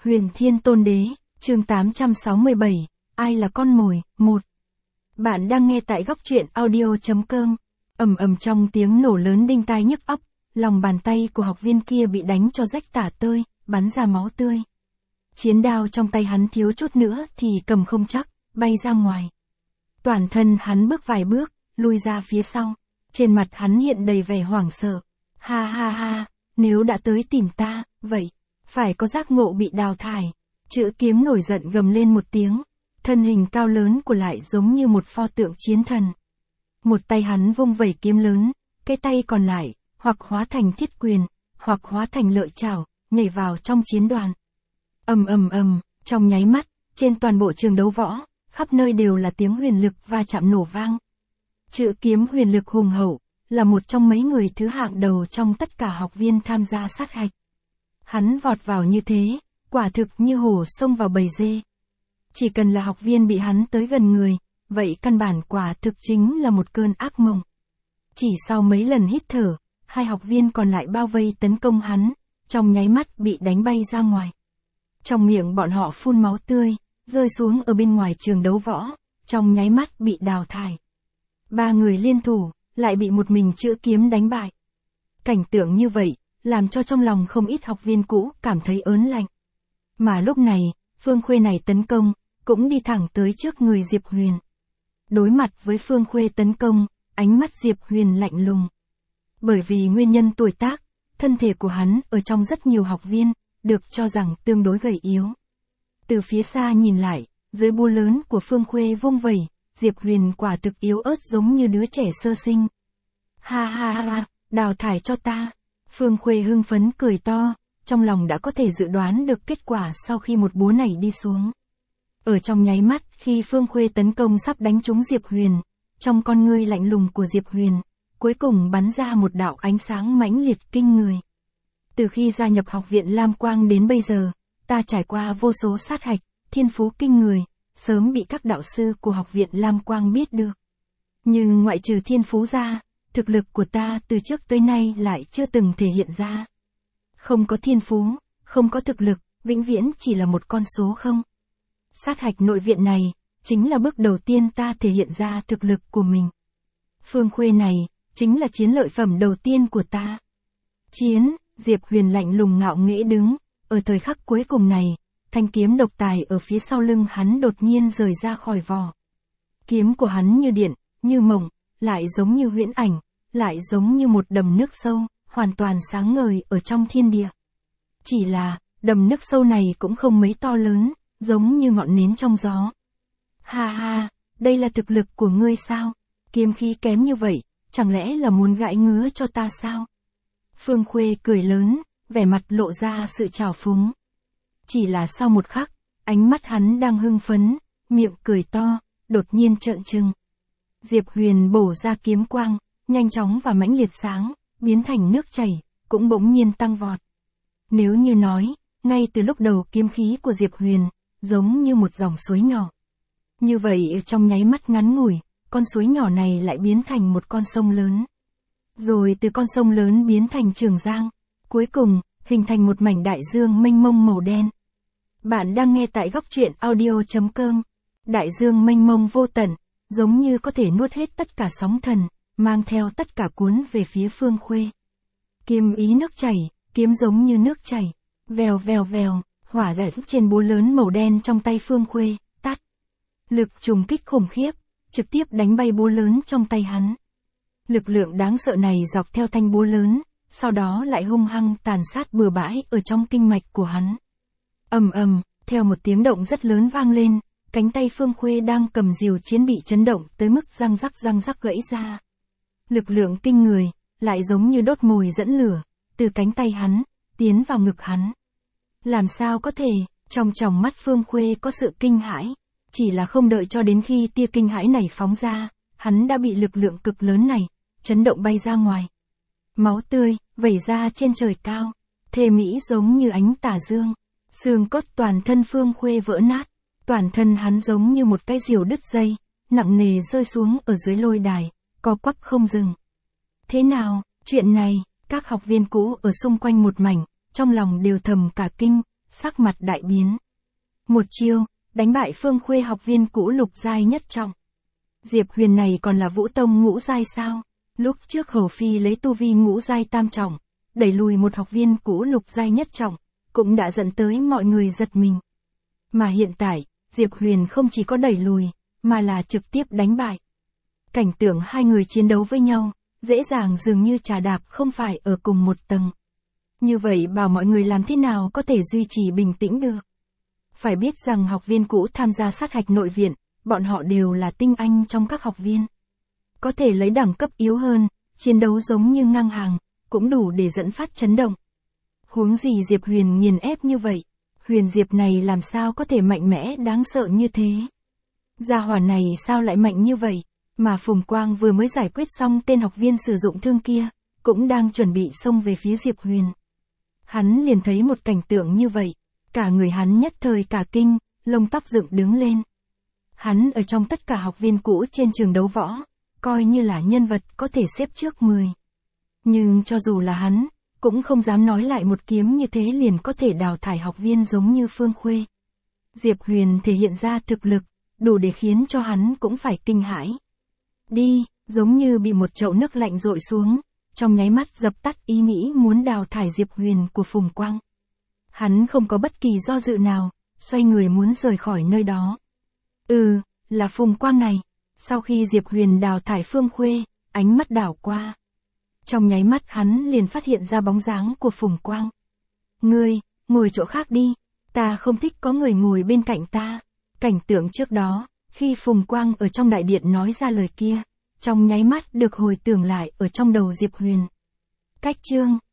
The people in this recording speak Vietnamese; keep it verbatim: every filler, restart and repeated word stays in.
Huyền Thiên Tôn Đế, chương tám trăm sáu mươi bảy, ai là con mồi, một. Bạn đang nghe tại góc truyện audio.com. Ầm ầm trong tiếng nổ lớn đinh tai nhức óc, lòng bàn tay của học viên kia bị đánh cho rách tả tơi, bắn ra máu tươi. Chiến đao trong tay hắn thiếu chút nữa thì cầm không chắc, bay ra ngoài. Toàn thân hắn bước vài bước, lui ra phía sau. Trên mặt hắn hiện đầy vẻ hoảng sợ. Ha ha ha, nếu đã tới tìm ta, vậy, phải có giác ngộ bị đào thải. Chữ kiếm nổi giận gầm lên một tiếng. Thân hình cao lớn của lại giống như một pho tượng chiến thần. Một tay hắn vung vẩy kiếm lớn, cái tay còn lại, hoặc hóa thành thiết quyền, hoặc hóa thành lợi chảo, nhảy vào trong chiến đoàn. Ầm ầm ầm, trong nháy mắt, trên toàn bộ trường đấu võ, khắp nơi đều là tiếng huyền lực va chạm nổ vang. Chữ kiếm huyền lực hùng hậu, là một trong mấy người thứ hạng đầu trong tất cả học viên tham gia sát hạch. Hắn vọt vào như thế, quả thực như hổ xông vào bầy dê. Chỉ cần là học viên bị hắn tới gần người, vậy căn bản quả thực chính là một cơn ác mộng. Chỉ sau mấy lần hít thở, hai học viên còn lại bao vây tấn công hắn, trong nháy mắt bị đánh bay ra ngoài. Trong miệng bọn họ phun máu tươi, rơi xuống ở bên ngoài trường đấu võ, trong nháy mắt bị đào thải. Ba người liên thủ, lại bị một mình chữ kiếm đánh bại. Cảnh tượng như vậy, làm cho trong lòng không ít học viên cũ cảm thấy ớn lạnh. Mà lúc này, Phương Khuê này tấn công, cũng đi thẳng tới trước người Diệp Huyền. Đối mặt với Phương Khuê tấn công, ánh mắt Diệp Huyền lạnh lùng. Bởi vì nguyên nhân tuổi tác, thân thể của hắn ở trong rất nhiều học viên, được cho rằng tương đối gầy yếu. Từ phía xa nhìn lại, dưới búa lớn của Phương Khuê vung vẩy, Diệp Huyền quả thực yếu ớt giống như đứa trẻ sơ sinh. Ha ha ha, đào thải cho ta. Phương Khuê hưng phấn cười to, trong lòng đã có thể dự đoán được kết quả sau khi một búa này đi xuống. Ở trong nháy mắt khi Phương Khuê tấn công sắp đánh trúng Diệp Huyền, trong con ngươi lạnh lùng của Diệp Huyền, cuối cùng bắn ra một đạo ánh sáng mãnh liệt kinh người. Từ khi gia nhập học viện Lam Quang đến bây giờ, ta trải qua vô số sát hạch, thiên phú kinh người, sớm bị các đạo sư của học viện Lam Quang biết được. Nhưng ngoại trừ thiên phú ra, thực lực của ta từ trước tới nay lại chưa từng thể hiện ra. Không có thiên phú, không có thực lực, vĩnh viễn chỉ là một con số không. Sát hạch nội viện này, chính là bước đầu tiên ta thể hiện ra thực lực của mình. Phương Khuê này, chính là chiến lợi phẩm đầu tiên của ta. Chiến, Diệp Huyền lạnh lùng ngạo nghễ đứng, ở thời khắc cuối cùng này, thanh kiếm độc tài ở phía sau lưng hắn đột nhiên rời ra khỏi vỏ. Kiếm của hắn như điện, như mộng, lại giống như huyễn ảnh, lại giống như một đầm nước sâu, hoàn toàn sáng ngời ở trong thiên địa. Chỉ là, đầm nước sâu này cũng không mấy to lớn, giống như ngọn nến trong gió. Ha ha, đây là thực lực của ngươi sao? Kiếm khí kém như vậy, chẳng lẽ là muốn gãi ngứa cho ta sao? Phương Khuê cười lớn, vẻ mặt lộ ra sự trào phúng. Chỉ là sau một khắc, ánh mắt hắn đang hưng phấn, miệng cười to, đột nhiên trợn trừng. Diệp Huyền bổ ra kiếm quang, nhanh chóng và mãnh liệt sáng, biến thành nước chảy, cũng bỗng nhiên tăng vọt. Nếu như nói, ngay từ lúc đầu kiếm khí của Diệp Huyền, giống như một dòng suối nhỏ. Như vậy trong nháy mắt ngắn ngủi, con suối nhỏ này lại biến thành một con sông lớn. Rồi từ con sông lớn biến thành Trường Giang, cuối cùng, hình thành một mảnh đại dương mênh mông màu đen. Bạn đang nghe tại góc truyện audio.com. Đại dương mênh mông vô tận, giống như có thể nuốt hết tất cả sóng thần, mang theo tất cả cuốn về phía Phương Khuê. Kiếm ý nước chảy, kiếm giống như nước chảy, vèo vèo vèo, hỏa giải trên búa lớn màu đen trong tay Phương Khuê, tắt. Lực trùng kích khủng khiếp, trực tiếp đánh bay búa lớn trong tay hắn. Lực lượng đáng sợ này dọc theo thanh búa lớn, sau đó lại hung hăng tàn sát bừa bãi ở trong kinh mạch của hắn. Ầm ầm, theo một tiếng động rất lớn vang lên, cánh tay Phương Khuê đang cầm diều chiến bị chấn động tới mức răng rắc răng rắc gãy ra. Lực lượng kinh người, lại giống như đốt mồi dẫn lửa, từ cánh tay hắn, tiến vào ngực hắn. Làm sao có thể, trong tròng mắt Phương Khuê có sự kinh hãi, chỉ là không đợi cho đến khi tia kinh hãi này phóng ra, hắn đã bị lực lượng cực lớn này, chấn động bay ra ngoài. Máu tươi, vẩy ra trên trời cao, thê mỹ giống như ánh tà dương, xương cốt toàn thân Phương Khuê vỡ nát, toàn thân hắn giống như một cái diều đứt dây, nặng nề rơi xuống ở dưới lôi đài, co quắp không dừng. Thế nào, chuyện này, các học viên cũ ở xung quanh một mảnh, trong lòng đều thầm cả kinh, sắc mặt đại biến. Một chiêu, đánh bại Phương Khuê học viên cũ lục giai nhất trọng. Diệp Huyền này còn là Vũ Tông ngũ giai sao? Lúc trước Hầu Phi lấy tu vi ngũ giai tam trọng, đẩy lùi một học viên cũ lục giai nhất trọng, cũng đã dẫn tới mọi người giật mình. Mà hiện tại, Diệp Huyền không chỉ có đẩy lùi, mà là trực tiếp đánh bại. Cảnh tượng hai người chiến đấu với nhau, dễ dàng dường như trà đạp không phải ở cùng một tầng. Như vậy bảo mọi người làm thế nào có thể duy trì bình tĩnh được? Phải biết rằng học viên cũ tham gia sát hạch nội viện, bọn họ đều là tinh anh trong các học viên. Có thể lấy đẳng cấp yếu hơn, chiến đấu giống như ngang hàng, cũng đủ để dẫn phát chấn động. Huống gì Diệp Huyền nghiền ép như vậy, Huyền Diệp này làm sao có thể mạnh mẽ đáng sợ như thế? Gia hỏa này sao lại mạnh như vậy? Mà Phùng Quang vừa mới giải quyết xong tên học viên sử dụng thương kia, cũng đang chuẩn bị xông về phía Diệp Huyền. Hắn liền thấy một cảnh tượng như vậy, cả người hắn nhất thời cả kinh, lông tóc dựng đứng lên. Hắn ở trong tất cả học viên cũ trên trường đấu võ, coi như là nhân vật có thể xếp trước mười. Nhưng cho dù là hắn, cũng không dám nói lại một kiếm như thế liền có thể đào thải học viên giống như Phương Khuê. Diệp Huyền thể hiện ra thực lực, đủ để khiến cho hắn cũng phải kinh hãi. Đi, giống như bị một chậu nước lạnh dội xuống, trong nháy mắt dập tắt ý nghĩ muốn đào thải Diệp Huyền của Phùng Quang. Hắn không có bất kỳ do dự nào, xoay người muốn rời khỏi nơi đó. Ừ, là Phùng Quang này. Sau khi Diệp Huyền đào thải Phương Khuê, ánh mắt đảo qua. Trong nháy mắt hắn liền phát hiện ra bóng dáng của Phùng Quang. Ngươi, ngồi chỗ khác đi, ta không thích có người ngồi bên cạnh ta. Cảnh tượng trước đó, khi Phùng Quang ở trong đại điện nói ra lời kia, trong nháy mắt được hồi tưởng lại ở trong đầu Diệp Huyền. Cách chương